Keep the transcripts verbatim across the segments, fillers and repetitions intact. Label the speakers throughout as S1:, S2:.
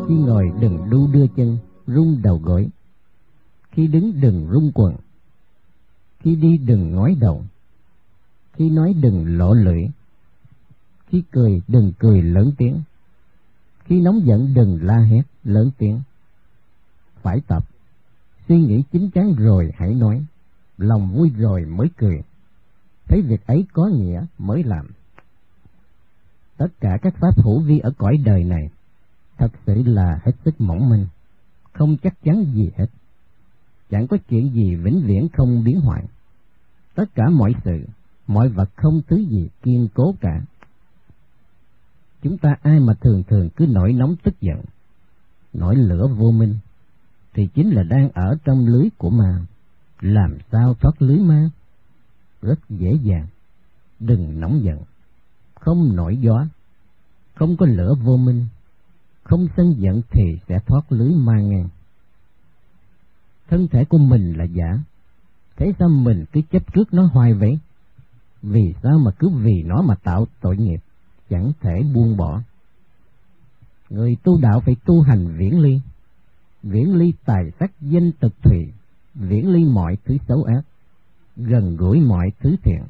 S1: Khi ngồi đừng đu đưa chân, rung đầu gối. Khi đứng đừng rung quần. Khi đi đừng ngoái đầu. Khi nói đừng lộ lưỡi. Khi cười đừng cười lớn tiếng. Khi nóng giận đừng la hét lớn tiếng. Phải tập. Suy nghĩ chín chắn rồi hãy nói. Lòng vui rồi mới cười. Thấy việc ấy có nghĩa mới làm. Tất cả các pháp hữu vi ở cõi đời này thật sự là hết sức mỏng manh, không chắc chắn gì hết. Chẳng có chuyện gì vĩnh viễn không biến hoại. Tất cả mọi sự, mọi vật không thứ gì kiên cố cả. Chúng ta ai mà thường thường cứ nổi nóng tức giận, nổi lửa vô minh, thì chính là đang ở trong lưới của ma. Làm sao thoát lưới ma? Rất dễ dàng. Đừng nóng giận, không nổi gió, không có lửa vô minh, không sân giận thì sẽ thoát lưới ma ngang. Thân thể của mình là giả, thế sao mình cứ chấp trước nó hoài vậy? Vì sao mà cứ vì nó mà tạo tội nghiệp, chẳng thể buông bỏ. Người tu đạo phải tu hành viễn ly, viễn ly tài sắc danh thực thùy, viễn ly mọi thứ xấu ác, gần gũi mọi thứ thiện.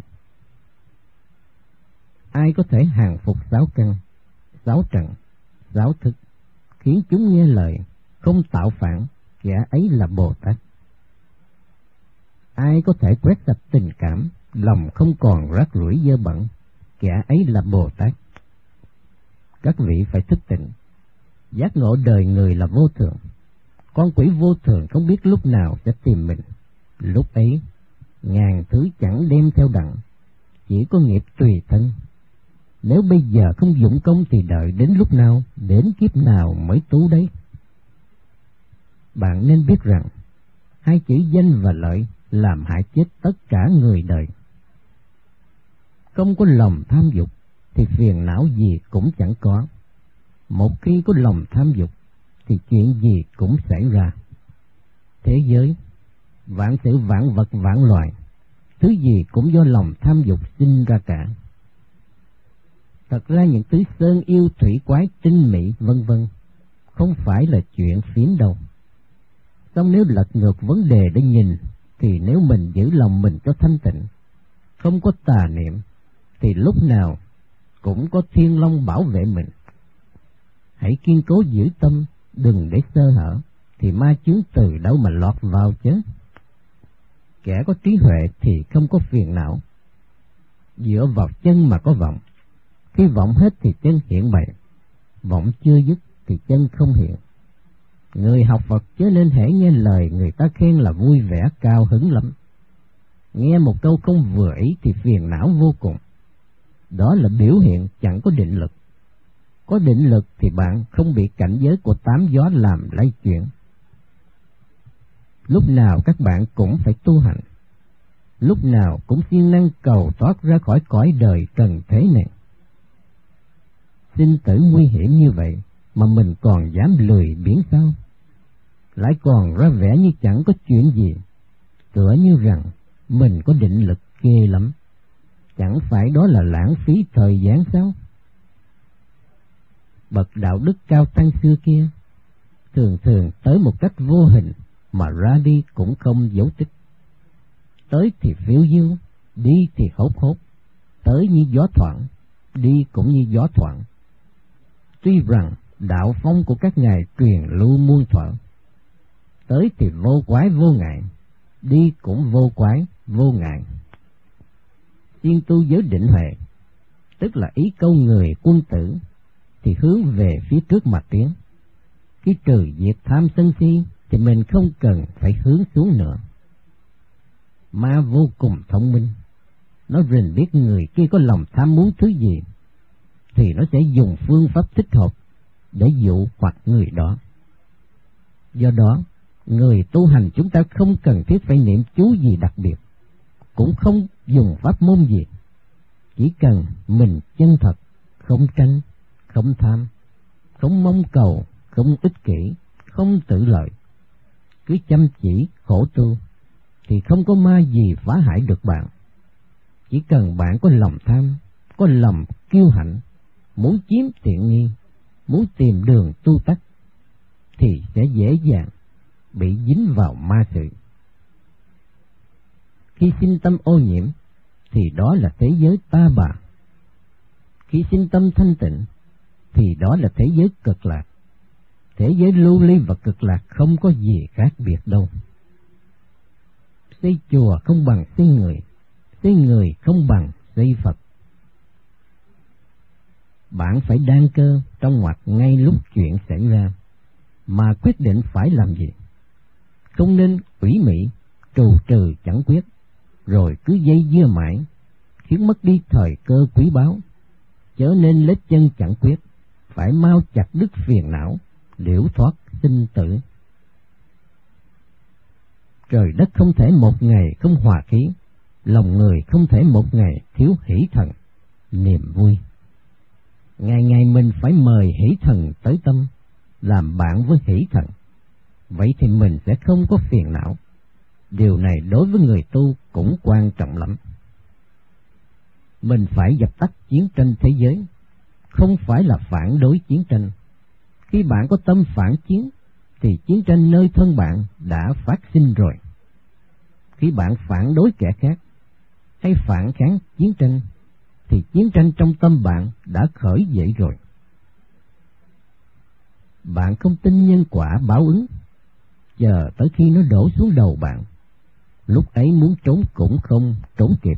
S1: Ai có thể hàng phục sáu căn, sáu trần, sáu thức, khiến chúng nghe lời, không tạo phản, kẻ ấy là Bồ Tát. Ai có thể quét sạch tình cảm, lòng không còn rác rưởi dơ bẩn, kẻ ấy là Bồ Tát. Các vị phải thức tỉnh, giác ngộ đời người là vô thường. Con quỷ vô thường không biết lúc nào sẽ tìm mình. Lúc ấy, ngàn thứ chẳng đem theo đặng, chỉ có nghiệp tùy thân. Nếu bây giờ không dụng công thì đợi đến lúc nào, đến kiếp nào mới tu đấy. Bạn nên biết rằng, hai chữ danh và lợi làm hại chết tất cả người đời. Không có lòng tham dục thì phiền não gì cũng chẳng có. Một khi có lòng tham dục thì chuyện gì cũng xảy ra. Thế giới, vạn sự vạn vật vạn loài, thứ gì cũng do lòng tham dục sinh ra cả. Thật ra những thứ sơn yêu thủy quái tinh mỹ vân vân không phải là chuyện phiến đâu. Xong nếu lật ngược vấn đề để nhìn, thì nếu mình giữ lòng mình cho thanh tịnh, không có tà niệm, thì lúc nào cũng có Thiên Long bảo vệ mình. Hãy kiên cố giữ tâm, đừng để sơ hở, thì ma chướng từ đâu mà lọt vào chứ. Kẻ có trí huệ thì không có phiền não. Dựa vào chân mà có vọng, khi vọng hết thì chân hiện bày, vọng chưa dứt thì chân không hiện. Người học Phật chớ nên hễ nghe lời người ta khen là vui vẻ cao hứng lắm. Nghe một câu không vừa ý thì phiền não vô cùng. Đó là biểu hiện chẳng có định lực. Có định lực thì bạn không bị cảnh giới của tám gió làm lay chuyển. Lúc nào các bạn cũng phải tu hành, lúc nào cũng siêng năng cầu thoát ra khỏi cõi đời trần thế này. Sinh tử nguy hiểm như vậy mà mình còn dám lười biếng sao? Lại còn ra vẻ như chẳng có chuyện gì, tựa như rằng mình có định lực ghê lắm. Chẳng phải đó là lãng phí thời gian sao? Bậc đạo đức cao tăng xưa kia thường thường tới một cách vô hình mà ra đi cũng không dấu tích. Tới thì phiêu diêu, đi thì hốt hốt, tới như gió thoảng, đi cũng như gió thoảng. Tuy rằng đạo phong của các ngài truyền lưu muôn thuở, tới thì vô quái vô ngại, đi cũng vô quái vô ngại. Siêng tu giới định huệ, tức là ý câu người quân tử, thì hướng về phía trước mà tiến. Khi trừ diệt tham sân si thì mình không cần phải hướng xuống nữa. Ma vô cùng thông minh, nó rình biết người kia có lòng tham muốn thứ gì, thì nó sẽ dùng phương pháp thích hợp để dụ hoặc người đó. Do đó, người tu hành chúng ta không cần thiết phải niệm chú gì đặc biệt, cũng không dùng pháp môn gì. Chỉ cần mình chân thật, không tranh, không tham, không mong cầu, không ích kỷ, không tự lợi, cứ chăm chỉ khổ tu, thì không có ma gì phá hại được bạn. Chỉ cần bạn có lòng tham, có lòng kiêu hãnh, muốn chiếm tiện nghi, muốn tìm đường tu tắc, thì sẽ dễ dàng bị dính vào ma sự. Khi sinh tâm ô nhiễm thì đó là thế giới ta bà. Khi sinh tâm thanh tịnh thì đó là thế giới cực lạc. Thế giới lưu ly và cực lạc không có gì khác biệt đâu. Xây chùa không bằng xây người, xây người không bằng xây Phật. Bạn phải đan cơ trong ngoặt ngay lúc chuyện xảy ra, mà quyết định phải làm gì. Không nên ủy mị, trù trừ chẳng quyết, rồi cứ dây dưa mãi, khiến mất đi thời cơ quý báu. Chớ nên lết chân chẳng quyết, phải mau chặt đứt phiền não, liễu thoát sinh tử. Trời đất không thể một ngày không hòa khí, lòng người không thể một ngày thiếu hỷ thần, niềm vui. Ngày ngày mình phải mời hỷ thần tới tâm, làm bạn với hỷ thần. Vậy thì mình sẽ không có phiền não. Điều này đối với người tu cũng quan trọng lắm. Mình phải dập tắt chiến tranh thế giới, không phải là phản đối chiến tranh. Khi bạn có tâm phản chiến, thì chiến tranh nơi thân bạn đã phát sinh rồi. Khi bạn phản đối kẻ khác, hay phản kháng chiến tranh, thì chiến tranh trong tâm bạn đã khởi dậy rồi. Bạn không tin nhân quả báo ứng, chờ tới khi nó đổ xuống đầu bạn, lúc ấy muốn trốn cũng không trốn kịp.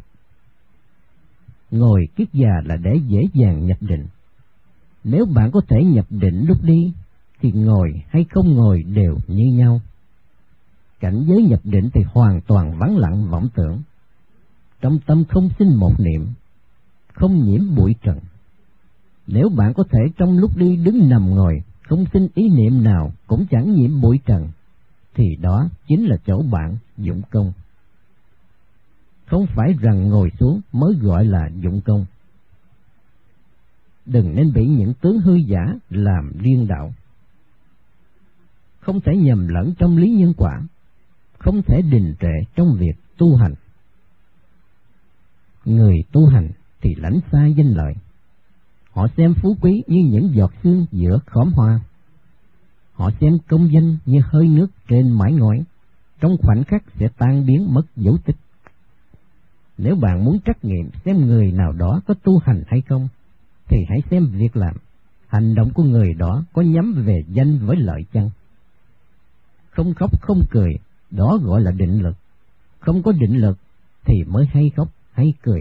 S1: Ngồi kiết già là để dễ dàng nhập định. Nếu bạn có thể nhập định lúc đi, thì ngồi hay không ngồi đều như nhau. Cảnh giới nhập định thì hoàn toàn vắng lặng vọng tưởng. Trong tâm không sinh một niệm, không nhiễm bụi trần. Nếu bạn có thể trong lúc đi đứng nằm ngồi, không sinh ý niệm nào cũng chẳng nhiễm bụi trần, thì đó chính là chỗ bạn dụng công. Không phải rằng ngồi xuống mới gọi là dụng công. Đừng nên bị những tướng hư giả làm điên đạo. Không thể nhầm lẫn trong lý nhân quả, không thể đình trệ trong việc tu hành. Người tu hành thì lãnh xa danh lợi. Họ xem phú quý như những giọt sương giữa khóm hoa. Họ xem công danh như hơi nước trên mái ngói, trong khoảnh khắc sẽ tan biến mất dấu tích. Nếu bạn muốn trắc nghiệm xem người nào đó có tu hành hay không, thì hãy xem việc làm, hành động của người đó có nhắm về danh với lợi chăng. Không khóc không cười, đó gọi là định lực. Không có định lực thì mới hay khóc hay cười.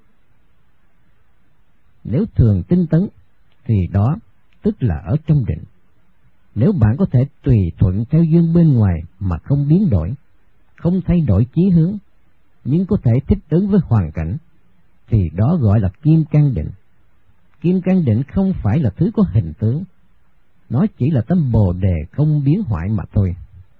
S1: Nếu thường tinh tấn thì đó tức là ở trong định. Nếu bạn có thể tùy thuận theo duyên bên ngoài mà không biến đổi, không thay đổi chí hướng, nhưng có thể thích ứng với hoàn cảnh, thì đó gọi là kim cang định. Kim cang định không phải là thứ có hình tướng, nó chỉ là tấm bồ đề không biến hoại mà thôi.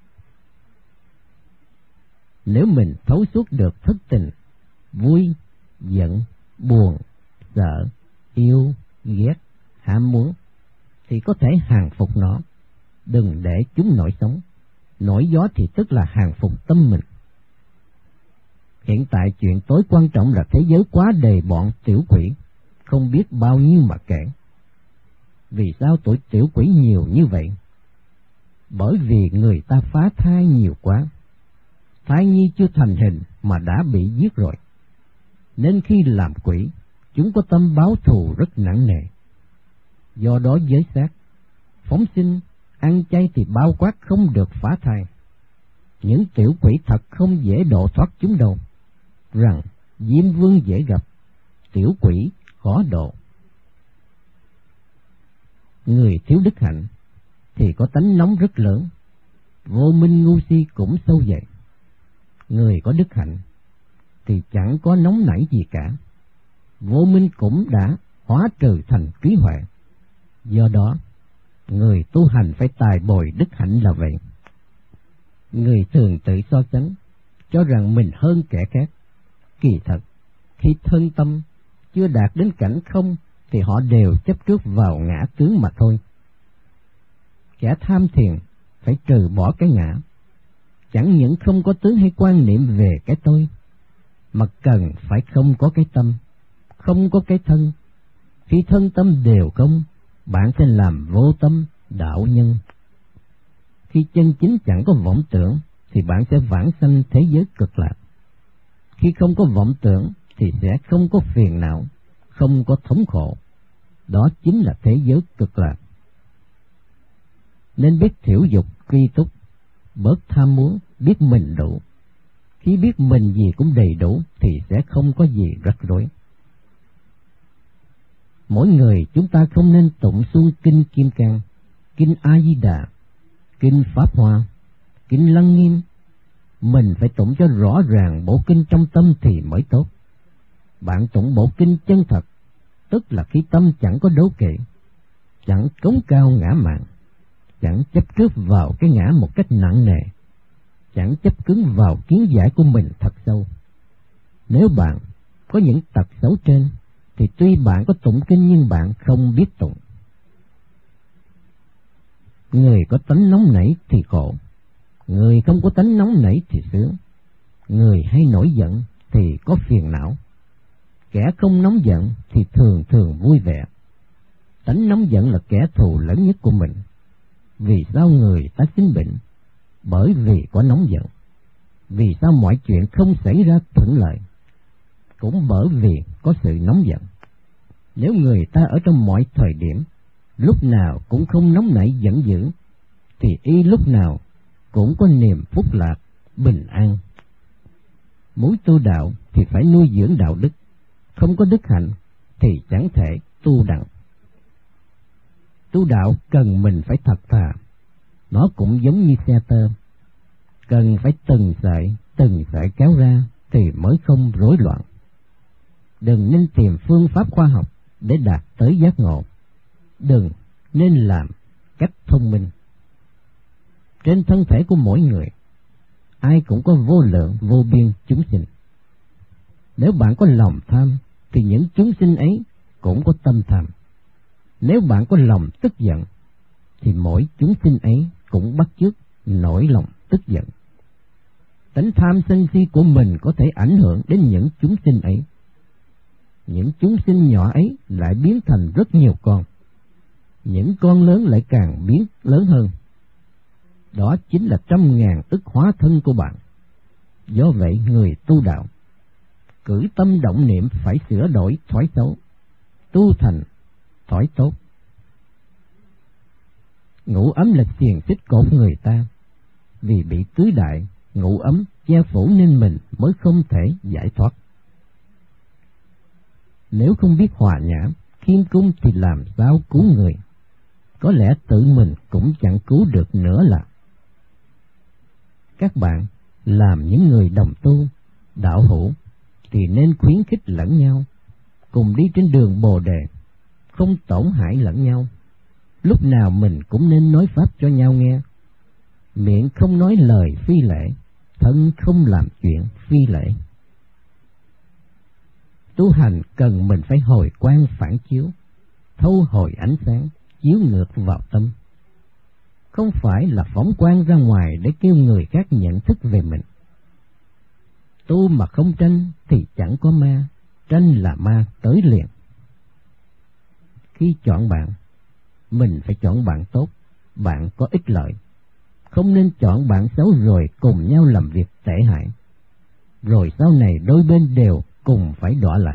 S1: Nếu mình thấu suốt được thất tình, vui, giận, buồn, sợ, yêu, ghét, ham muốn, thì có thể hàng phục nó. Đừng để chúng nổi sóng. Nổi gió thì tức là hàng phục tâm mình. Hiện tại chuyện tối quan trọng là thế giới quá đầy bọn tiểu quỷ, không biết bao nhiêu mà kể. Vì sao tuổi tiểu quỷ nhiều như vậy? Bởi vì người ta phá thai nhiều quá. Thai nhi chưa thành hình mà đã bị giết rồi. Nên khi làm quỷ, chúng có tâm báo thù rất nặng nề. Do đó giới xác, phóng sinh, ăn chay thì bao quát không được phá thai. Những tiểu quỷ thật không dễ độ thoát chúng đâu. Rằng Diêm Vương dễ gặp, tiểu quỷ khó độ. Người thiếu đức hạnh thì có tánh nóng rất lớn, vô minh ngu si cũng sâu dày. Người có đức hạnh thì chẳng có nóng nảy gì cả, vô minh cũng đã hóa trừ thành trí huệ. Do đó, người tu hành phải tài bồi đức hạnh là vậy. Người thường tự so sánh, cho rằng mình hơn kẻ khác. Kỳ thật, khi thân tâm chưa đạt đến cảnh không, thì họ đều chấp trước vào ngã tướng mà thôi. Kẻ tham thiền phải trừ bỏ cái ngã, chẳng những không có tướng hay quan niệm về cái tôi, mà cần phải không có cái tâm, không có cái thân. Khi thân tâm đều không, bạn sẽ làm vô tâm đạo nhân. Khi chân chính chẳng có vọng tưởng thì bạn sẽ vãng sanh thế giới cực lạc. Khi không có vọng tưởng thì sẽ không có phiền não, không có thống khổ. Đó chính là thế giới cực lạc. Nên biết thiểu dục tri túc, bớt tham muốn, biết mình đủ. Khi biết mình gì cũng đầy đủ thì sẽ không có gì rắc rối. Mỗi người chúng ta không nên tụng xuân kinh Kim Cang, kinh A Di Đà, kinh Pháp Hoa, kinh Lăng Nghiêm. Mình phải tụng cho rõ ràng bộ kinh trong tâm thì mới tốt. Bạn tụng bộ kinh chân thật, tức là khi tâm chẳng có đố kỵ, chẳng cống cao ngã mạn, chẳng chấp trước vào cái ngã một cách nặng nề, chẳng chấp cứng vào kiến giải của mình thật sâu. Nếu bạn có những tật xấu trên, thì tuy bạn có tụng kinh nhưng bạn không biết tụng. Người có tánh nóng nảy thì khổ, người không có tánh nóng nảy thì sướng. Người hay nổi giận thì có phiền não, kẻ không nóng giận thì thường thường vui vẻ. Tánh nóng giận là kẻ thù lớn nhất của mình. Vì sao người ta sinh bệnh? Bởi vì có nóng giận. Vì sao mọi chuyện không xảy ra thuận lợi? Cũng bởi vì có sự nóng giận. Nếu người ta ở trong mọi thời điểm, lúc nào cũng không nóng nảy giận dữ, thì y lúc nào cũng có niềm phúc lạc, bình an. Muốn tu đạo thì phải nuôi dưỡng đạo đức, không có đức hạnh thì chẳng thể tu đặng. Tu đạo cần mình phải thật thà, nó cũng giống như xe tơ, cần phải từng sợi, từng sợi kéo ra thì mới không rối loạn. Đừng nên tìm phương pháp khoa học để đạt tới giác ngộ, đừng nên làm cách thông minh. Trên thân thể của mỗi người, ai cũng có vô lượng vô biên chúng sinh. Nếu bạn có lòng tham, thì những chúng sinh ấy cũng có tâm tham. Nếu bạn có lòng tức giận, thì mỗi chúng sinh ấy cũng bắt chước nổi lòng tức giận. Tánh tham sân si của mình có thể ảnh hưởng đến những chúng sinh ấy. Những chúng sinh nhỏ ấy lại biến thành rất nhiều con, những con lớn lại càng biến lớn hơn. Đó chính là trăm ngàn ức hóa thân của bạn. Do vậy người tu đạo, cử tâm động niệm phải sửa đổi thói xấu, tu thành thói tốt. Ngũ ấm là xiềng xích cột người ta, vì bị tứ đại ngũ ấm che phủ nên mình mới không thể giải thoát. Nếu không biết hòa nhã, khiêm cung thì làm sao cứu người? Có lẽ tự mình cũng chẳng cứu được nữa là. Các bạn làm những người đồng tu, đạo hữu thì nên khuyến khích lẫn nhau, cùng đi trên đường Bồ Đề, không tổn hại lẫn nhau. Lúc nào mình cũng nên nói pháp cho nhau nghe, miệng không nói lời phi lễ, thân không làm chuyện phi lễ. Tu hành cần mình phải hồi quang phản chiếu, thâu hồi ánh sáng, chiếu ngược vào tâm. Không phải là phóng quang ra ngoài để kêu người khác nhận thức về mình. Tu mà không tranh thì chẳng có ma, tranh là ma tới liền. Khi chọn bạn, mình phải chọn bạn tốt, bạn có ích lợi. Không nên chọn bạn xấu rồi cùng nhau làm việc tệ hại, rồi sau này đôi bên đều cùng phải đọa lạc.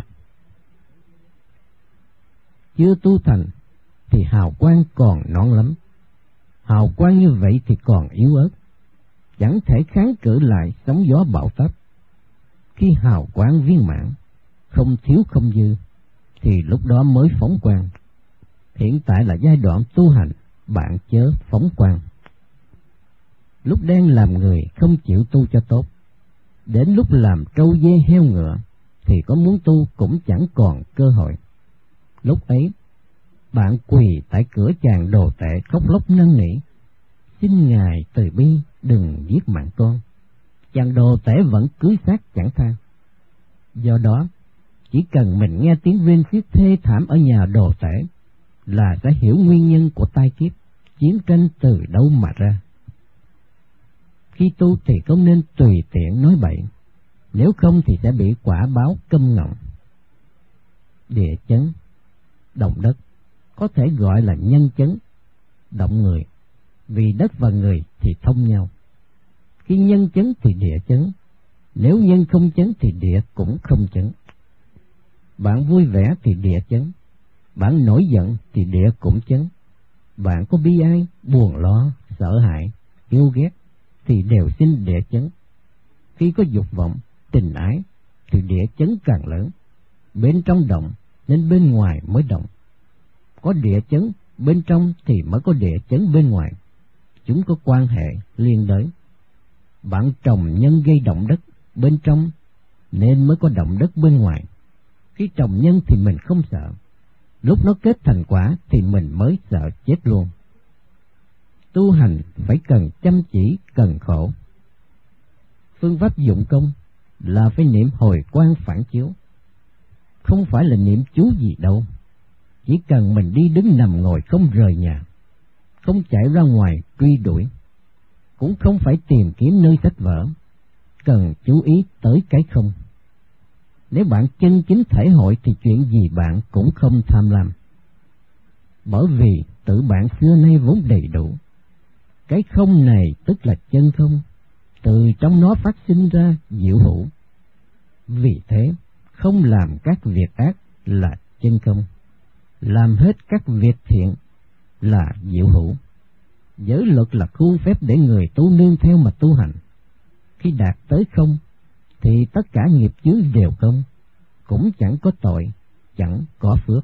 S1: Chưa tu thành thì hào quang còn non lắm, hào quang như vậy thì còn yếu ớt, chẳng thể kháng cự lại sóng gió bão táp. Khi hào quang viên mãn, không thiếu không dư, thì lúc đó mới phóng quang. Hiện tại là giai đoạn tu hành, bạn chớ phóng quang. Lúc đang làm người không chịu tu cho tốt, đến lúc làm trâu dê heo ngựa thì có muốn tu cũng chẳng còn cơ hội. Lúc ấy, bạn quỳ tại cửa chàng đồ tể khóc lóc năn nỉ: xin Ngài từ bi đừng giết mạng con. Chàng đồ tể vẫn cưới xác chẳng tha. Do đó, chỉ cần mình nghe tiếng rên xiết thê thảm ở nhà đồ tể là sẽ hiểu nguyên nhân của tai kiếp, chiến tranh từ đâu mà ra. Khi tu thì không nên tùy tiện nói bậy, nếu không thì sẽ bị quả báo câm ngọng. Địa chấn, động đất, có thể gọi là nhân chấn, động người, vì đất và người thì thông nhau. Khi nhân chấn thì địa chấn, nếu nhân không chấn thì địa cũng không chấn. Bạn vui vẻ thì địa chấn, bạn nổi giận thì địa cũng chấn. Bạn có bi ai, buồn lo, sợ hãi, yêu ghét thì đều xin địa chấn. Khi có dục vọng, tình ái thì địa chấn càng lớn. Bên trong động nên bên ngoài mới động. Có địa chấn bên trong thì mới có địa chấn bên ngoài. Chúng có quan hệ liên đới. Bạn trồng nhân gây động đất bên trong nên mới có động đất bên ngoài. Khi trồng nhân thì mình không sợ, lúc nó kết thành quả thì mình mới sợ chết luôn. Tu hành phải cần chăm chỉ, cần khổ. Phương pháp dụng công là phải niệm hồi quang phản chiếu, không phải là niệm chú gì đâu. Chỉ cần mình đi đứng nằm ngồi không rời nhà, không chạy ra ngoài truy đuổi, cũng không phải tìm kiếm nơi sách vở, cần chú ý tới cái không. Nếu bạn chân chính thể hội thì chuyện gì bạn cũng không tham lam, bởi vì tự bạn xưa nay vốn đầy đủ. Cái không này tức là chân không, từ trong nó phát sinh ra diệu hữu. Vì thế, không làm các việc ác là chân không, làm hết các việc thiện là diệu hữu. Giới luật là khuôn phép để người tu nương theo mà tu hành. Khi đạt tới không, thì tất cả nghiệp chướng đều không, cũng chẳng có tội, chẳng có phước.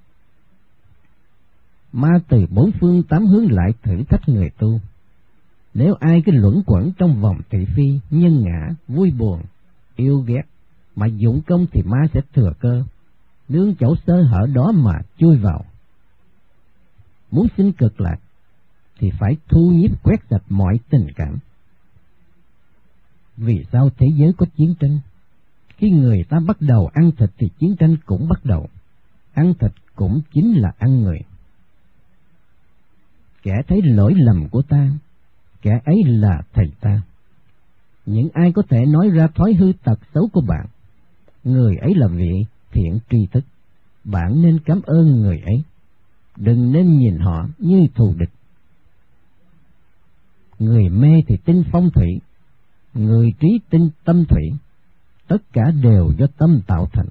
S1: Ma từ bốn phương tám hướng lại thử thách người tu. Nếu ai cứ luẩn quẩn trong vòng thị phi, nhân ngã, vui buồn, yêu ghét, mà dụng công thì ma sẽ thừa cơ, nương chỗ sơ hở đó mà chui vào. Muốn sinh cực lạc thì phải thu nhiếp quét sạch mọi tình cảm. Vì sao thế giới có chiến tranh? Khi người ta bắt đầu ăn thịt thì chiến tranh cũng bắt đầu. Ăn thịt cũng chính là ăn người. Kẻ thấy lỗi lầm của ta, kẻ ấy là thầy ta. Những ai có thể nói ra thói hư tật xấu của bạn, người ấy là vị thiện tri thức. Bạn nên cảm ơn người ấy, đừng nên nhìn họ như thù địch. Người mê thì tin phong thủy, người trí tin tâm thủy, tất cả đều do tâm tạo thành.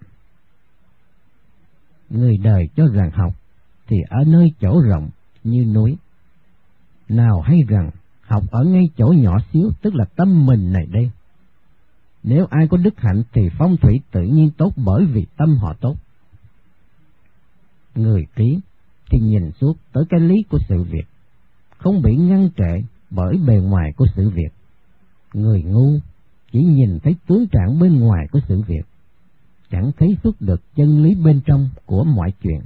S1: Người đời cho rằng học thì ở nơi chỗ rộng như núi, nào hay rằng học ở ngay chỗ nhỏ xíu, tức là tâm mình này đây. Nếu ai có đức hạnh thì phong thủy tự nhiên tốt, bởi vì tâm họ tốt. Người trí thì nhìn suốt tới cái lý của sự việc, không bị ngăn trệ bởi bề ngoài của sự việc. Người ngu chỉ nhìn thấy tướng trạng bên ngoài của sự việc, chẳng thấy suốt được chân lý bên trong của mọi chuyện.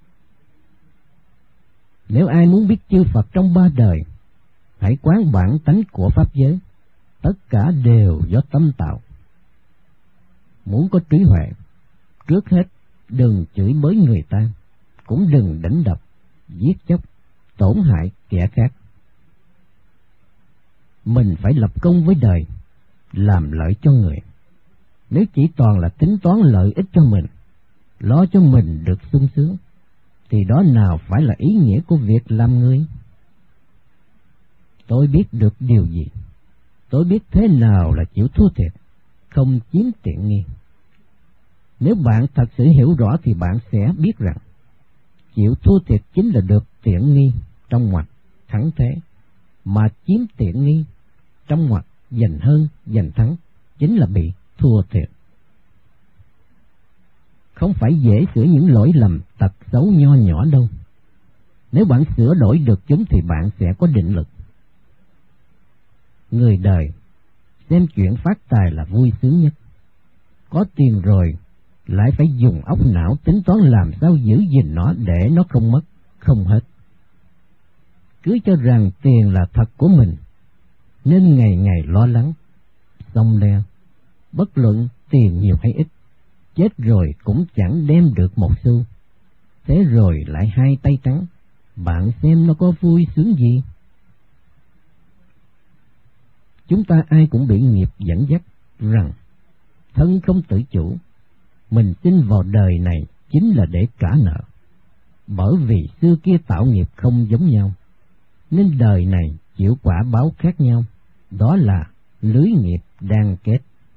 S1: Nếu ai muốn biết chư Phật trong ba đời, hãy quán bản tánh của pháp giới, tất cả đều do tâm tạo. Muốn có trí huệ, trước hết đừng chửi bới người ta, cũng đừng đánh đập, giết chóc, tổn hại kẻ khác. Mình phải lập công với đời, làm lợi cho người. Nếu chỉ toàn là tính toán lợi ích cho mình, lo cho mình được sung sướng, thì đó nào phải là ý nghĩa của việc làm người. Tôi biết được điều gì? Tôi biết thế nào là chịu thua thiệt, không chiếm tiện nghi. Nếu bạn thật sự hiểu rõ thì bạn sẽ biết rằng chịu thua thiệt chính là được tiện nghi trong ngoặc thắng thế, mà chiếm tiện nghi trong ngoặc giành hơn giành thắng chính là bị thua thiệt. Không phải dễ sửa những lỗi lầm tật xấu nho nhỏ đâu. Nếu bạn sửa đổi được chúng thì bạn sẽ có định lực. Người đời xem chuyện phát tài là vui sướng nhất. Có tiền rồi lại phải dùng óc não tính toán làm sao giữ gìn nó để nó không mất, không hết. Cứ cho rằng tiền là thật của mình, nên ngày ngày lo lắng, xông le, bất luận tiền nhiều hay ít, chết rồi cũng chẳng đem được một xu. Thế rồi lại hai tay trắng, bạn xem nó có vui sướng gì? Chúng ta ai cũng bị nghiệp dẫn dắt rằng thân không tự chủ, mình sinh vào đời này chính là để trả nợ. Bởi vì xưa kia tạo nghiệp không giống nhau, nên đời này chịu quả báo khác nhau, đó là lưới nghiệp đang kết.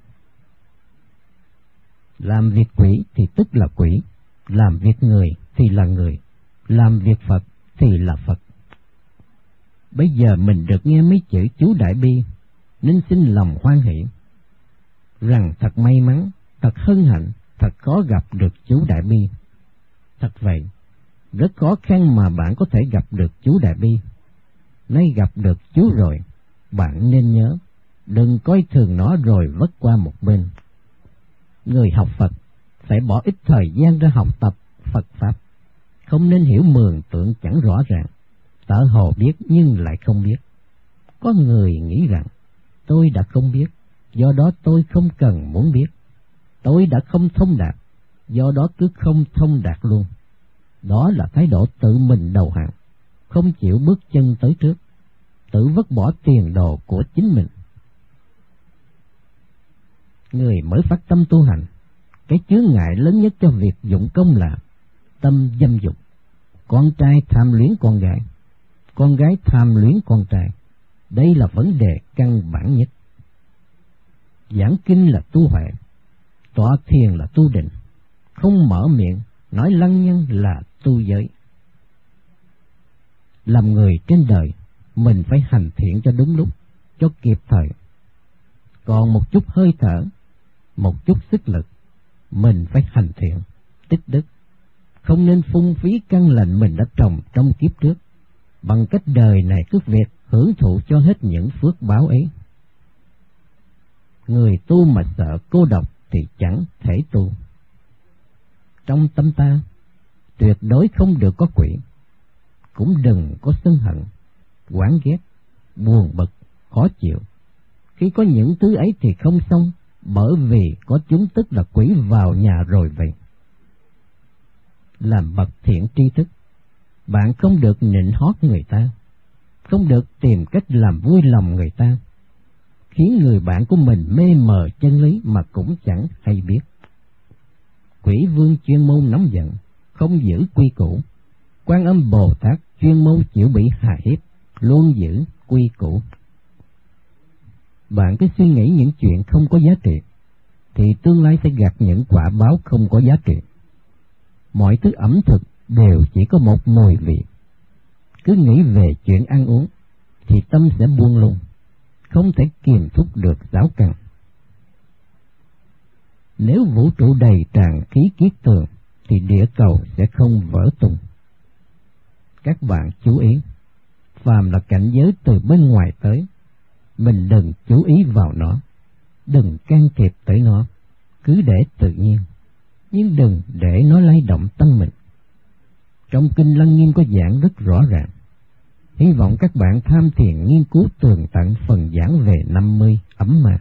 S1: Làm việc quỷ thì tức là quỷ, làm việc người thì là người, làm việc Phật thì là Phật. Bây giờ mình được nghe mấy chữ chú Đại Bi, nên xin lòng hoan hỷ, rằng thật may mắn, thật hân hạnh, thật khó gặp được chú Đại Bi. Thật vậy, rất khó khăn mà bạn có thể gặp được chú Đại Bi. Nay gặp được chú rồi, bạn nên nhớ, đừng coi thường nó rồi vất qua một bên. Người học Phật phải bỏ ít thời gian ra học tập Phật Pháp, không nên hiểu mường tượng chẳng rõ ràng, tở hồ biết nhưng lại không biết. Có người nghĩ rằng, tôi đã không biết, do đó tôi không cần muốn biết. Tôi đã không thông đạt, do đó cứ không thông đạt luôn. Đó là thái độ tự mình đầu hàng, không chịu bước chân tới trước, tự vứt bỏ tiền đồ của chính mình. Người mới phát tâm tu hành, cái chướng ngại lớn nhất cho việc dụng công là tâm dâm dục. Con trai tham luyến con gái, con gái tham luyến con trai. Đây là vấn đề căn bản nhất. Giảng kinh là tu huệ, tọa thiền là tu định, không mở miệng nói lăng nhăng là tu giới. Làm người trên đời, mình phải hành thiện cho đúng lúc, cho kịp thời. Còn một chút hơi thở, một chút sức lực, mình phải hành thiện, tích đức, không nên phung phí căn lành mình đã trồng trong kiếp trước, bằng cách đời này cứ việc hưởng thụ cho hết những phước báo ấy. Người tu mà sợ cô độc thì chẳng thể tu. Trong tâm ta, tuyệt đối không được có quỷ, cũng đừng có sân hận, oán ghét, buồn bực, khó chịu. Khi có những thứ ấy thì không xong, bởi vì có chúng tức là quỷ vào nhà rồi vậy. Làm bậc thiện tri thức, bạn không được nịnh hót người ta, không được tìm cách làm vui lòng người ta, khiến người bạn của mình mê mờ chân lý mà cũng chẳng hay biết. Quỷ vương chuyên môn nóng giận, không giữ quy củ. Quan Âm Bồ Tát chuyên môn chịu bị hà hiếp, luôn giữ quy củ. Bạn cứ suy nghĩ những chuyện không có giá trị, thì tương lai sẽ gặt những quả báo không có giá trị. Mọi thứ ẩm thực đều chỉ có một mùi vị. Cứ nghĩ về chuyện ăn uống, thì tâm sẽ buông lung, không thể kiềm thúc được giáo căn. Nếu vũ trụ đầy tràn khí kiết tường, thì địa cầu sẽ không vỡ tung. Các bạn chú ý, phàm là cảnh giới từ bên ngoài tới, mình đừng chú ý vào nó, đừng can thiệp tới nó, cứ để tự nhiên, nhưng đừng để nó lay động tâm mình. Trong Kinh Lăng Nghiêm có giảng rất rõ ràng. Hy vọng các bạn tham thiền nghiên cứu tường tận phần giảng về năm mươi ấm ma.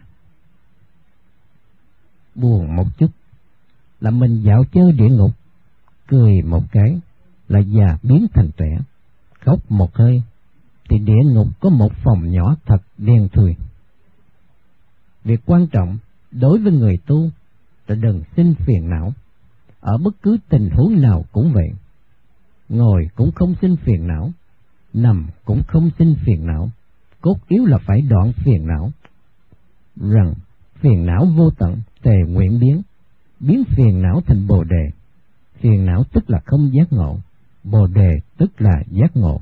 S1: Buồn một chút là mình dạo chơi địa ngục, cười một cái là già biến thành trẻ, khóc một hơi thì địa ngục có một phòng nhỏ thật đen thui. Việc quan trọng đối với người tu là đừng sinh phiền não, ở bất cứ tình huống nào cũng vậy. Ngồi cũng không sinh phiền não, nằm cũng không sinh phiền não, cốt yếu là phải đoạn phiền não. Rằng phiền não vô tận, tề nguyện biến, biến phiền não thành bồ đề. Phiền não tức là không giác ngộ, bồ đề tức là giác ngộ.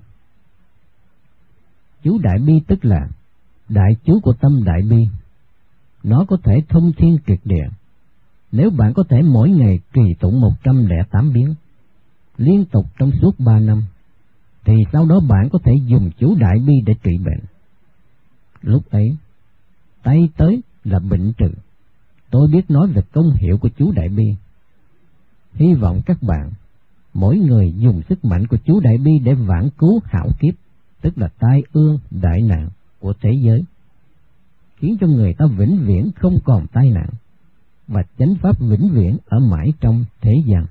S1: Chú Đại Bi tức là đại chú của tâm Đại Bi. Nó có thể thông thiên triệt địa. Nếu bạn có thể mỗi ngày trì tụng một trăm lẻ tám biến, liên tục trong suốt ba năm, thì sau đó bạn có thể dùng chú Đại Bi để trị bệnh. Lúc ấy, tay tới là bệnh trừ. Tôi biết nói về công hiệu của chú Đại Bi. Hy vọng các bạn, mỗi người dùng sức mạnh của chú Đại Bi để vãn cứu hảo kiếp, tức là tai ương đại nạn của thế giới, khiến cho người ta vĩnh viễn không còn tai nạn, và chánh pháp vĩnh viễn ở mãi trong thế gian.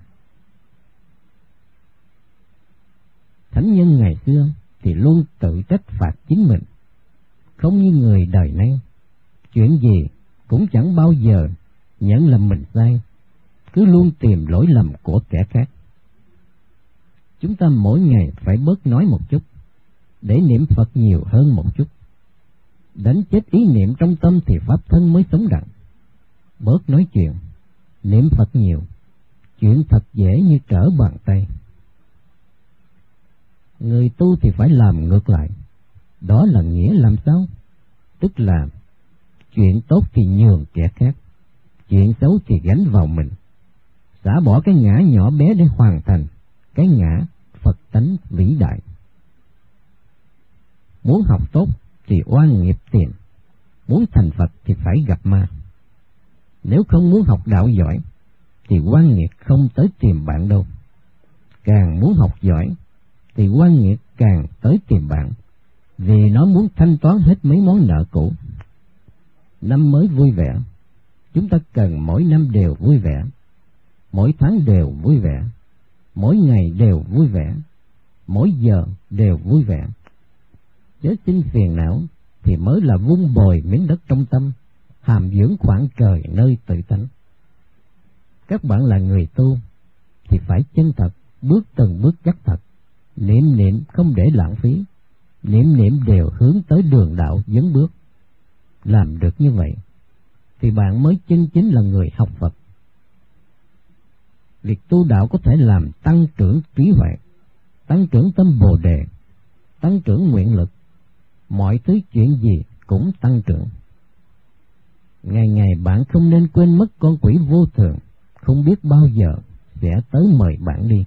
S1: Thánh nhân ngày xưa thì luôn tự trách phạt chính mình, không như người đời nay, chuyện gì cũng chẳng bao giờ nhận là mình sai, cứ luôn tìm lỗi lầm của kẻ khác. Chúng ta mỗi ngày phải bớt nói một chút, để niệm Phật nhiều hơn một chút. Đánh chết ý niệm trong tâm thì pháp thân mới sống đặng. Bớt nói chuyện, niệm Phật nhiều, chuyện thật dễ như trở bàn tay. Người tu thì phải làm ngược lại. Đó là nghĩa làm sao? Tức là chuyện tốt thì nhường kẻ khác, chuyện xấu thì gánh vào mình. Xả bỏ cái ngã nhỏ bé để hoàn thành cái ngã Phật tánh vĩ đại. Muốn học tốt thì oan nghiệp tìm, muốn thành Phật thì phải gặp ma. Nếu không muốn học đạo giỏi thì oan nghiệp không tới tìm bạn đâu. Càng muốn học giỏi thì oan nghiệp càng tới tìm bạn, vì nó muốn thanh toán hết mấy món nợ cũ. Năm mới vui vẻ, chúng ta cần mỗi năm đều vui vẻ, mỗi tháng đều vui vẻ, mỗi ngày đều vui vẻ, mỗi giờ đều vui vẻ. Chớ sinh phiền não thì mới là vun bồi miếng đất trong tâm, hàm dưỡng khoảng trời nơi tự tánh. Các bạn là người tu thì phải chân thật, bước từng bước chắc thật, niệm niệm không để lãng phí, niệm niệm đều hướng tới đường đạo dẫn bước. Làm được như vậy thì bạn mới chân chính là người học Phật. Việc tu đạo có thể làm tăng trưởng trí huệ, tăng trưởng tâm Bồ Đề, tăng trưởng nguyện lực, mọi thứ chuyện gì cũng tăng trưởng. Ngày ngày bạn không nên quên mất con quỷ vô thường, không biết bao giờ sẽ tới mời bạn đi.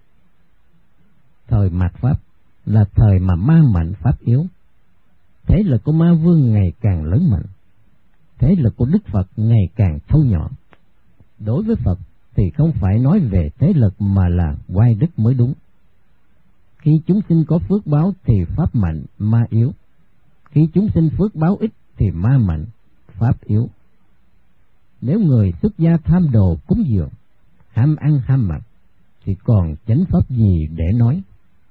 S1: Thời mạt Pháp là thời mà ma mạnh Pháp yếu. Thế lực của ma vương ngày càng lớn mạnh, thế lực của Đức Phật ngày càng thâu nhỏ. Đối với Phật thì không phải nói về thế lực mà là oai đức mới đúng. Khi chúng sinh có phước báo thì Pháp mạnh, ma yếu. Khi chúng sinh phước báo ít thì ma mạnh, Pháp yếu. Nếu người xuất gia tham đồ cúng dường, ham ăn ham mặc, thì còn chánh pháp gì để nói?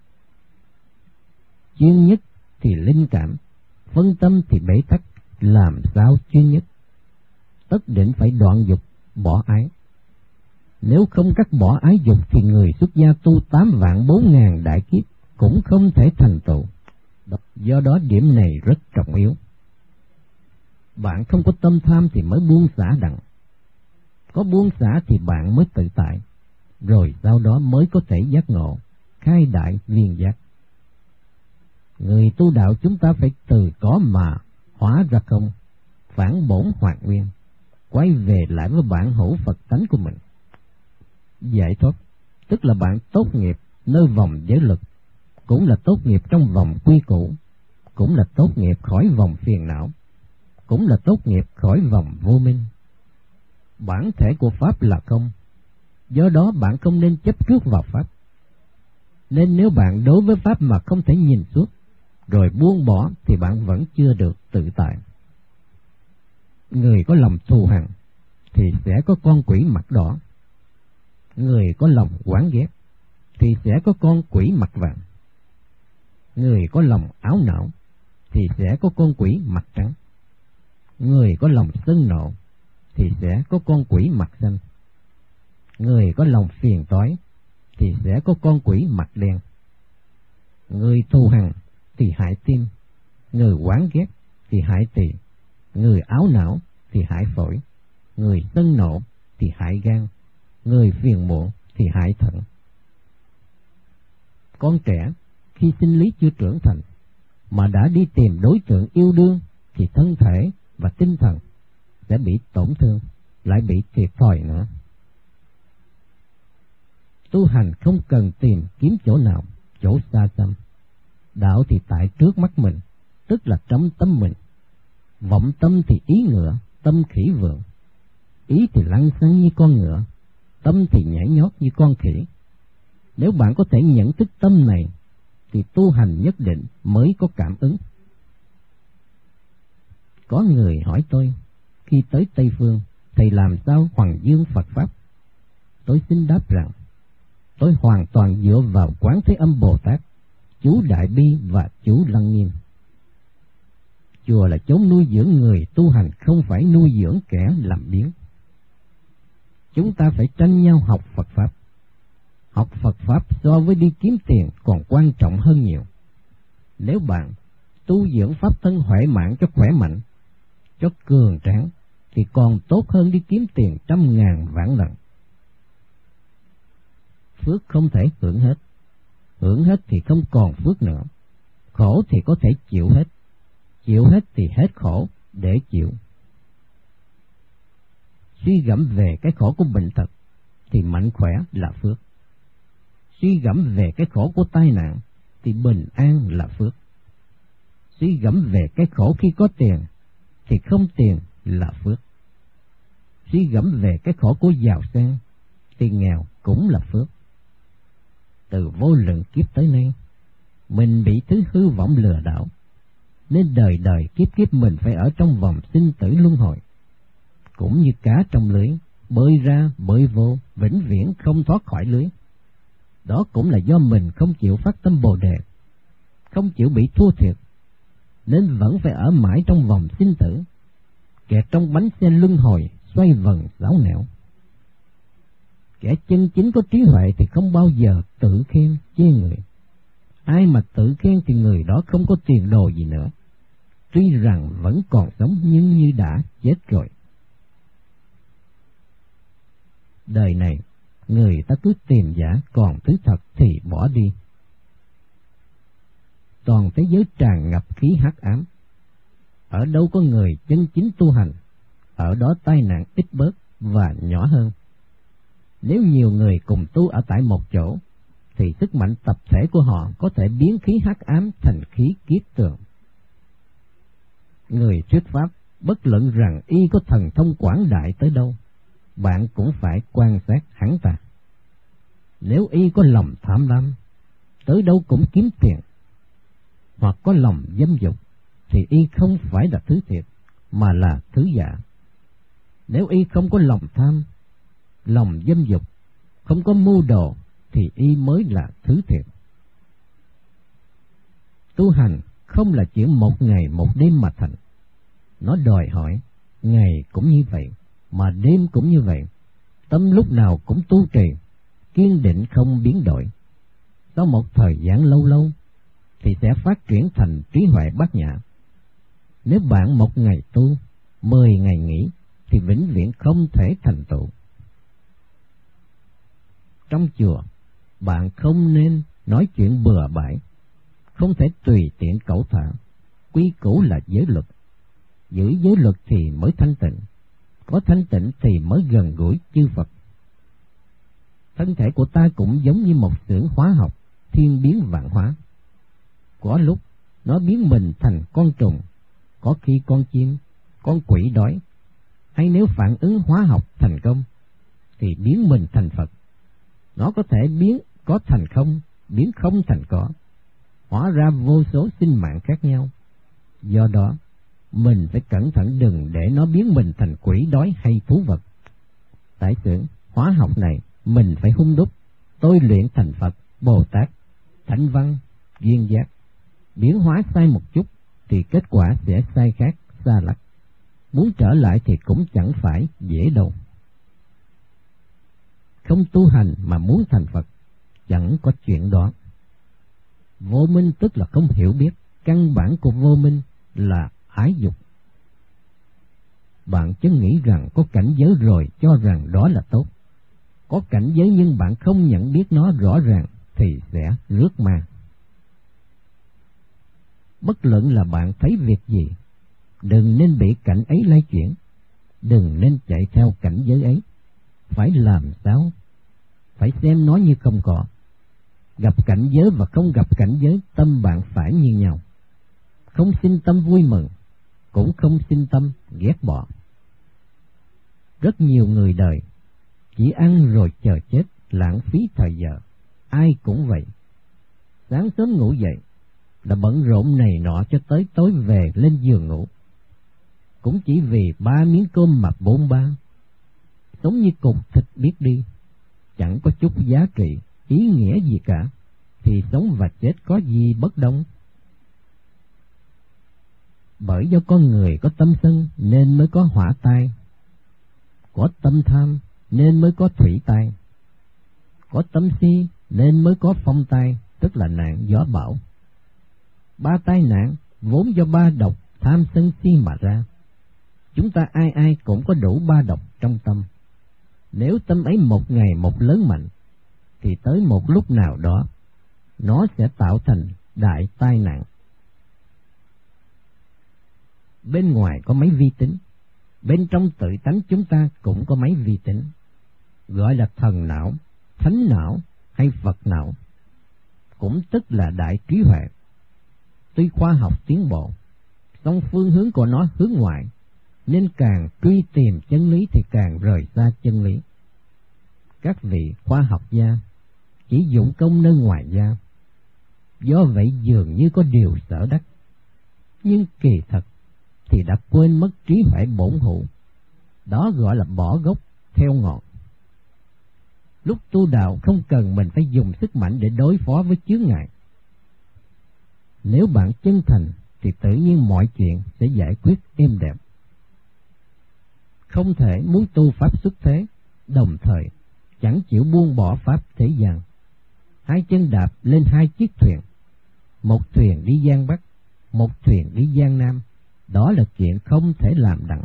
S1: Chuyên nhất thì linh cảm, phân tâm thì bế tắc, làm sao chuyên nhất? Tất định phải đoạn dục, bỏ ái. Nếu không cắt bỏ ái dục thì người xuất gia tu tám vạn bốn ngàn đại kiếp cũng không thể thành tựu. Do đó điểm này rất trọng yếu. Bạn không có tâm tham thì mới buông xả đặng. Có buông xả thì bạn mới tự tại, rồi sau đó mới có thể giác ngộ, khai đại viên giác. Người tu đạo chúng ta phải từ có mà hóa ra không, phản bổn hoàn nguyên, quay về lại với bản hữu Phật tánh của mình. Giải thoát tức là bạn tốt nghiệp nơi vòng giới lực, cũng là tốt nghiệp trong vòng quy củ, cũng là tốt nghiệp khỏi vòng phiền não, cũng là tốt nghiệp khỏi vòng vô minh. Bản thể của Pháp là không, do đó bạn không nên chấp trước vào Pháp. Nên nếu bạn đối với Pháp mà không thể nhìn suốt, rồi buông bỏ thì bạn vẫn chưa được tự tại. Người có lòng thù hằn thì sẽ có con quỷ mặt đỏ. Người có lòng oán ghét thì sẽ có con quỷ mặt vàng. Người có lòng áo não thì sẽ có con quỷ mặt trắng. Người có lòng sân nộ thì sẽ có con quỷ mặt xanh. Người có lòng phiền toái thì sẽ có con quỷ mặt đen. Người thù hằn thì hại tim, người oán ghét thì hại tỳ, người áo não thì hại phổi, người sân nộ thì hại gan, người phiền muộn thì hại thận. Con trẻ khi sinh lý chưa trưởng thành mà đã đi tìm đối tượng yêu đương thì thân thể và tinh thần sẽ bị tổn thương, lại bị thiệt thòi nữa. Tu hành không cần tìm kiếm chỗ nào, chỗ xa xăm. Đạo thì tại trước mắt mình, tức là trong tâm mình. Vọng tâm thì ý ngựa, tâm khỉ vượng. Ý thì lăng xăng như con ngựa, tâm thì nhảy nhót như con khỉ. Nếu bạn có thể nhận thức tâm này, thì tu hành nhất định mới có cảm ứng. Có người hỏi tôi, khi tới Tây Phương, thầy làm sao hoằng dương Phật Pháp? Tôi xin đáp rằng, tôi hoàn toàn dựa vào Quán Thế Âm Bồ Tát, chú Đại Bi và chú Lăng Nghiêm. Chùa là chốn nuôi dưỡng người tu hành, không phải nuôi dưỡng kẻ làm biếng. Chúng ta phải tranh nhau học Phật Pháp. Học Phật Pháp so với đi kiếm tiền còn quan trọng hơn nhiều. Nếu bạn tu dưỡng pháp thân huệ mạng cho khỏe mạnh, cho cường tráng, thì còn tốt hơn đi kiếm tiền trăm ngàn vạn lần. Phước không thể hưởng hết, hưởng hết thì không còn phước nữa. Khổ thì có thể chịu hết, chịu hết thì hết khổ để chịu. Suy gẫm về cái khổ của bệnh tật thì mạnh khỏe là phước. Suy gẫm về cái khổ của tai nạn thì bình an là phước. Suy gẫm về cái khổ khi có tiền thì không tiền là phước. Suy gẫm về cái khổ của giàu sang thì nghèo cũng là phước. Từ vô lượng kiếp tới nay, mình bị thứ hư vọng lừa đảo, nên đời đời kiếp kiếp mình phải ở trong vòng sinh tử luân hồi. Cũng như cá trong lưới, bơi ra bơi vô, vĩnh viễn không thoát khỏi lưới. Đó cũng là do mình không chịu phát tâm Bồ Đề, không chịu bị thua thiệt, nên vẫn phải ở mãi trong vòng sinh tử, kẹt trong bánh xe luân hồi xoay vần xáo nẻo. Kẻ chân chính có trí huệ thì không bao giờ tự khen chê người. Ai mà tự khen thì người đó không có tiền đồ gì nữa, tuy rằng vẫn còn sống nhưng như đã chết rồi. Đời này, người ta cứ tìm giả, còn thứ thật thì bỏ đi. Toàn thế giới tràn ngập khí hắc ám. Ở đâu có người chân chính tu hành, ở đó tai nạn ít bớt và nhỏ hơn. Nếu nhiều người cùng tu ở tại một chỗ, thì sức mạnh tập thể của họ có thể biến khí hắc ám thành khí kiết tường. Người thuyết pháp bất luận rằng y có thần thông quảng đại tới đâu, bạn cũng phải quan sát hắn ta. Nếu y có lòng tham lam, tới đâu cũng kiếm tiền, hoặc có lòng dâm dục, thì y không phải là thứ thiệt, mà là thứ giả. Nếu y không có lòng tham, lòng dâm dục, không có mưu đồ, thì y mới là thứ thiệt. Tu hành không là chuyện một ngày một đêm mà thành. Nó đòi hỏi ngày cũng như vậy, mà đêm cũng như vậy, tâm lúc nào cũng tu trì, kiên định không biến đổi. Sau một thời gian lâu lâu thì sẽ phát triển thành trí huệ bát nhã. Nếu bạn một ngày tu, mười ngày nghỉ, thì vĩnh viễn không thể thành tựu. Trong chùa, bạn không nên nói chuyện bừa bãi, không thể tùy tiện cẩu thả. Quy củ là giới luật, giữ giới luật thì mới thanh tịnh, có thanh tịnh thì mới gần gũi chư Phật. Thân thể của ta cũng giống như một xưởng hóa học, thiên biến vạn hóa. Có lúc nó biến mình thành con trùng, có khi con chim, con quỷ đói, hay nếu phản ứng hóa học thành công thì biến mình thành Phật. Nó có thể biến có thành không, biến không thành có, hóa ra vô số sinh mạng khác nhau. Do đó, mình phải cẩn thận đừng để nó biến mình thành quỷ đói hay thú vật. Tại xưởng hóa học này, mình phải hung đúc, tôi luyện thành Phật, Bồ Tát, Thánh Văn, Duyên Giác. Biến hóa sai một chút thì kết quả sẽ sai khác, xa lắc. Muốn trở lại thì cũng chẳng phải dễ đâu. Không tu hành mà muốn thành Phật, chẳng có chuyện đó. Vô minh tức là không hiểu biết, căn bản của vô minh là ái dục. Bạn chớ nghĩ rằng có cảnh giới rồi cho rằng đó là tốt. Có cảnh giới nhưng bạn không nhận biết nó rõ ràng thì sẽ rước ma. Bất luận là bạn thấy việc gì, đừng nên bị cảnh ấy lay chuyển, đừng nên chạy theo cảnh giới ấy. Phải làm sao? Phải xem nó như không có. Gặp cảnh giới và không gặp cảnh giới, tâm bạn phải như nhau. Không sinh tâm vui mừng, cũng không sinh tâm ghét bỏ. Rất nhiều người đời chỉ ăn rồi chờ chết, lãng phí thời giờ. Ai cũng vậy. Sáng sớm ngủ dậy là bận rộn này nọ cho tới tối về lên giường ngủ, cũng chỉ vì ba miếng cơm mà bôn ba. Sống như cục thịt biết đi, chẳng có chút giá trị, ý nghĩa gì cả, thì sống và chết có gì bất đồng. Bởi do con người có tâm sân nên mới có hỏa tai, có tâm tham nên mới có thủy tai, có tâm si nên mới có phong tai, tức là nạn gió bão. Ba tai nạn vốn do ba độc tham sân si mà ra. Chúng ta ai ai cũng có đủ ba độc trong tâm. Nếu tâm ấy một ngày một lớn mạnh, thì tới một lúc nào đó, nó sẽ tạo thành đại tai nạn. Bên ngoài có máy vi tính, bên trong tự tánh chúng ta cũng có máy vi tính, gọi là thần não, thánh não hay Phật não, cũng tức là đại trí huệ. Tuy khoa học tiến bộ, song phương hướng của nó hướng ngoại, nên càng truy tìm chân lý thì càng rời xa chân lý. Các vị khoa học gia chỉ dụng công nơi ngoài gia, do vậy dường như có điều sở đắc, nhưng kỳ thật thì đã quên mất trí huệ bổn hữu. Đó gọi là bỏ gốc theo ngọn. Lúc tu đạo không cần mình phải dùng sức mạnh để đối phó với chướng ngại. Nếu bạn chân thành thì tự nhiên mọi chuyện sẽ giải quyết êm đẹp. Không thể muốn tu pháp xuất thế, đồng thời chẳng chịu buông bỏ pháp thế gian. Hai chân đạp lên hai chiếc thuyền, một thuyền đi Giang Bắc, một thuyền đi Giang Nam, đó là chuyện không thể làm đặng.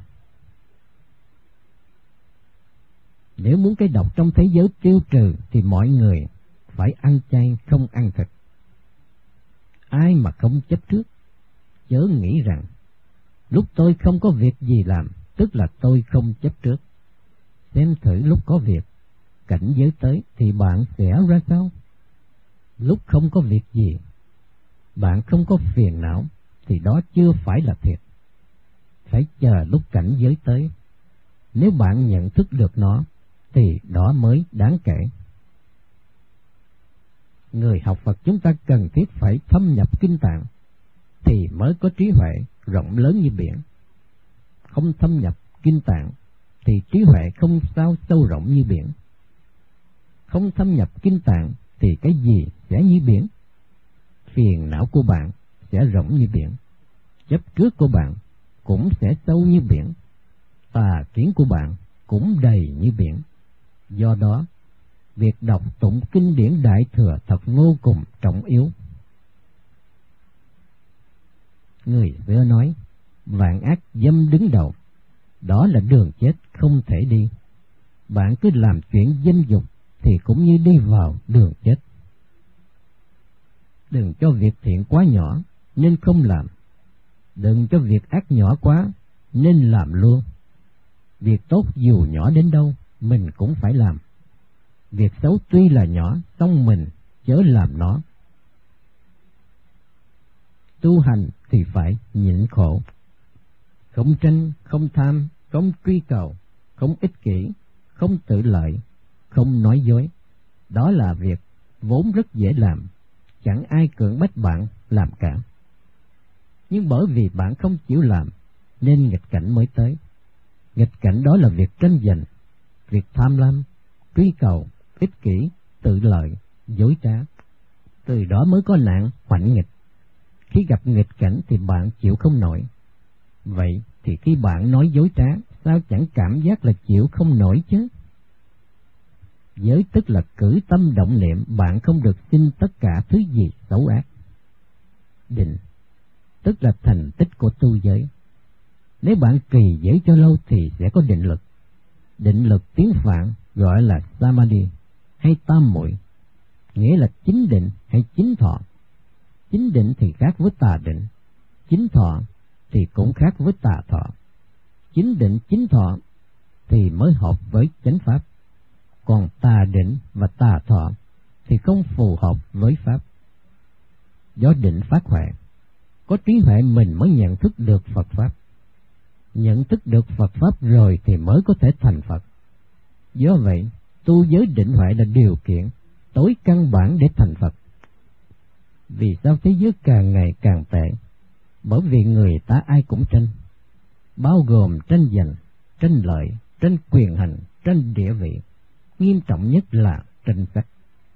S1: Nếu muốn cái độc trong thế giới tiêu trừ thì mọi người phải ăn chay không ăn thịt. Ai mà không chấp trước, chớ nghĩ rằng lúc tôi không có việc gì làm, tức là tôi không chấp trước. Xem thử lúc có việc, cảnh giới tới thì bạn sẽ ra sao? Lúc không có việc gì, bạn không có phiền não, thì đó chưa phải là thiệt. Phải chờ lúc cảnh giới tới. Nếu bạn nhận thức được nó, thì đó mới đáng kể. Người học Phật chúng ta cần thiết phải thâm nhập kinh tạng, thì mới có trí huệ rộng lớn như biển. Không thâm nhập kinh tạng, thì trí huệ không sao sâu rộng như biển. Không thâm nhập kinh tạng, thì cái gì sẽ như biển? Phiền não của bạn sẽ rộng như biển, chấp trước của bạn cũng sẽ sâu như biển, tà kiến của bạn cũng đầy như biển. Do đó, việc đọc tụng kinh điển Đại Thừa thật vô cùng trọng yếu. Người xưa nói, vạn ác dâm đứng đầu, đó là đường chết không thể đi. Bạn cứ làm chuyện dâm dục thì cũng như đi vào đường chết. Đừng cho việc thiện quá nhỏ nên không làm, đừng cho việc ác nhỏ quá nên làm luôn. Việc tốt dù nhỏ đến đâu mình cũng phải làm. Việc xấu tuy là nhỏ, song mình chớ làm nó. Tu hành thì phải nhịn khổ, không tranh, không tham, không truy cầu, không ích kỷ, không tự lợi, không nói dối. Đó là việc vốn rất dễ làm, chẳng ai cưỡng bách bạn làm cả. Nhưng bởi vì bạn không chịu làm nên nghịch cảnh mới tới. Nghịch cảnh đó là việc tranh giành, việc tham lam, truy cầu, ích kỷ, tự lợi, dối trá. Từ đó mới có nạn hoạnh nghịch. Khi gặp nghịch cảnh thì bạn chịu không nổi. Vậy thì khi bạn nói dối trá, sao chẳng cảm giác là chịu không nổi chứ? Giới tức là cử tâm động niệm, bạn không được xin tất cả thứ gì xấu ác. Định tức là thành tích của tu giới. Nếu bạn trì giới cho lâu thì sẽ có định lực. Định lực tiếng Phạn gọi là Samadhi hay tam muội, nghĩa là chính định hay chính thọ. Chính định thì khác với tà định, chính thọ thì cũng khác với tà thọ. Chính định chính thọ thì mới hợp với chánh pháp, còn tà định và tà thọ thì không phù hợp với pháp. Do định phát huệ, có trí huệ mình mới nhận thức được Phật pháp. Nhận thức được Phật pháp rồi thì mới có thể thành Phật. Do vậy, tu giới định huệ là điều kiện tối căn bản để thành Phật. Vì sao thế giới càng ngày càng tệ? Bởi vì người ta ai cũng tranh, bao gồm tranh giành, tranh lợi, tranh quyền hành, tranh địa vị, nghiêm trọng nhất là tranh sắc.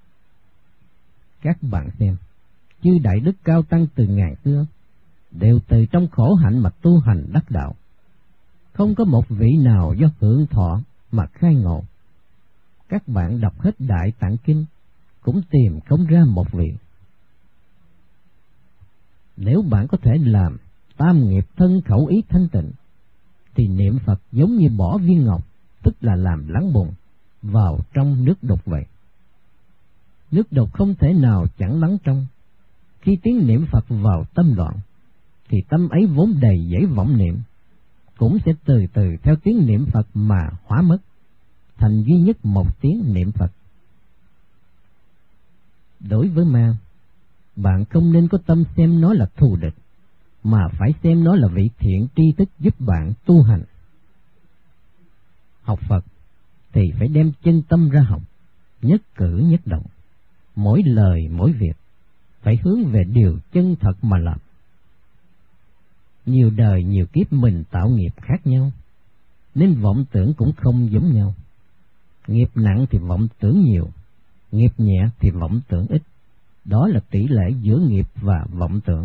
S1: Các bạn xem, chư đại đức cao tăng từ ngàn xưa đều từ trong khổ hạnh mà tu hành đắc đạo. Không có một vị nào do hưởng thọ mà khai ngộ. Các bạn đọc hết Đại Tạng Kinh cũng tìm không ra một vị. Nếu bạn có thể làm tam nghiệp thân khẩu ý thanh tịnh, thì niệm Phật giống như bỏ viên ngọc, tức là làm lắng bùn vào trong nước đục vậy. Nước đục không thể nào chẳng lắng trong. Khi tiếng niệm Phật vào tâm loạn, thì tâm ấy vốn đầy dẫy vọng niệm, cũng sẽ từ từ theo tiếng niệm Phật mà hóa mất, thành duy nhất một tiếng niệm Phật. Đối với ma, bạn không nên có tâm xem nó là thù địch, mà phải xem nó là vị thiện tri thức giúp bạn tu hành. Học Phật thì phải đem chân tâm ra học, nhất cử nhất động, mỗi lời mỗi việc phải hướng về điều chân thật mà làm. Nhiều đời nhiều kiếp mình tạo nghiệp khác nhau, nên vọng tưởng cũng không giống nhau. Nghiệp nặng thì vọng tưởng nhiều, nghiệp nhẹ thì vọng tưởng ít. Đó là tỷ lệ giữa nghiệp và vọng tưởng.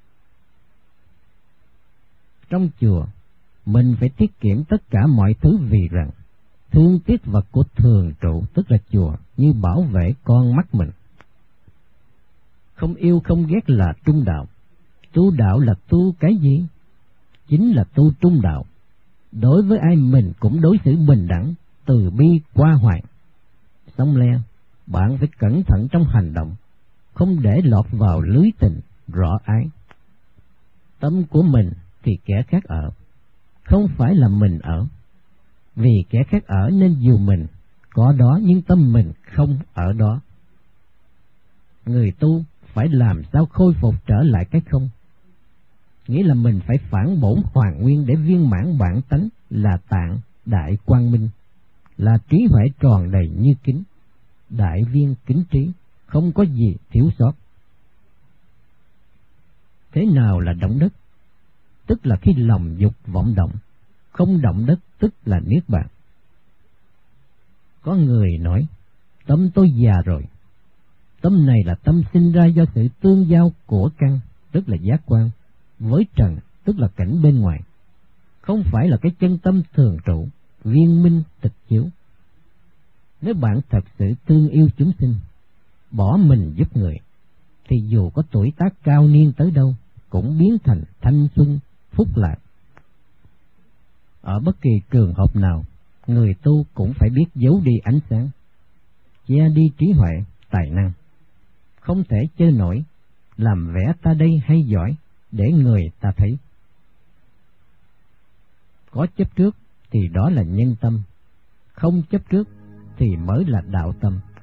S1: Trong chùa, mình phải tiết kiệm tất cả mọi thứ, vì rằng thương tiếc vật của thường trụ, tức là chùa, như bảo vệ con mắt mình. Không yêu không ghét là trung đạo. Tu đạo là tu cái gì? Chính là tu trung đạo. Đối với ai mình cũng đối xử bình đẳng, từ bi qua hoài. Xong le, bạn phải cẩn thận trong hành động, không để lọt vào lưới tình rõ ái. Tâm của mình thì kẻ khác ở, không phải là mình ở. Vì kẻ khác ở nên dù mình có đó nhưng tâm mình không ở đó. Người tu phải làm sao khôi phục trở lại cái không. Nghĩa là mình phải phản bổn hoàn nguyên để viên mãn bản tánh là tạng đại quang minh, là trí huệ tròn đầy như kính, đại viên kính trí, không có gì thiếu sót. Thế nào là động đất? Tức là khi lòng dục vọng động. Không động đất tức là niết bàn. Có người nói, tâm tôi già rồi. Tâm này là tâm sinh ra do sự tương giao của căn, tức là giác quan, với trần, tức là cảnh bên ngoài. Không phải là cái chân tâm thường trụ, viên minh tịch chiếu. Nếu bạn thật sự thương yêu chúng sinh, bỏ mình giúp người, thì dù có tuổi tác cao niên tới đâu, cũng biến thành thanh xuân, phúc lạc. Ở bất kỳ trường hợp nào, người tu cũng phải biết giấu đi ánh sáng, che đi trí huệ, tài năng. Không thể chơi nổi, làm vẻ ta đây hay giỏi, để người ta thấy. Có chấp trước thì đó là nhân tâm, không chấp trước thì mới là đạo tâm.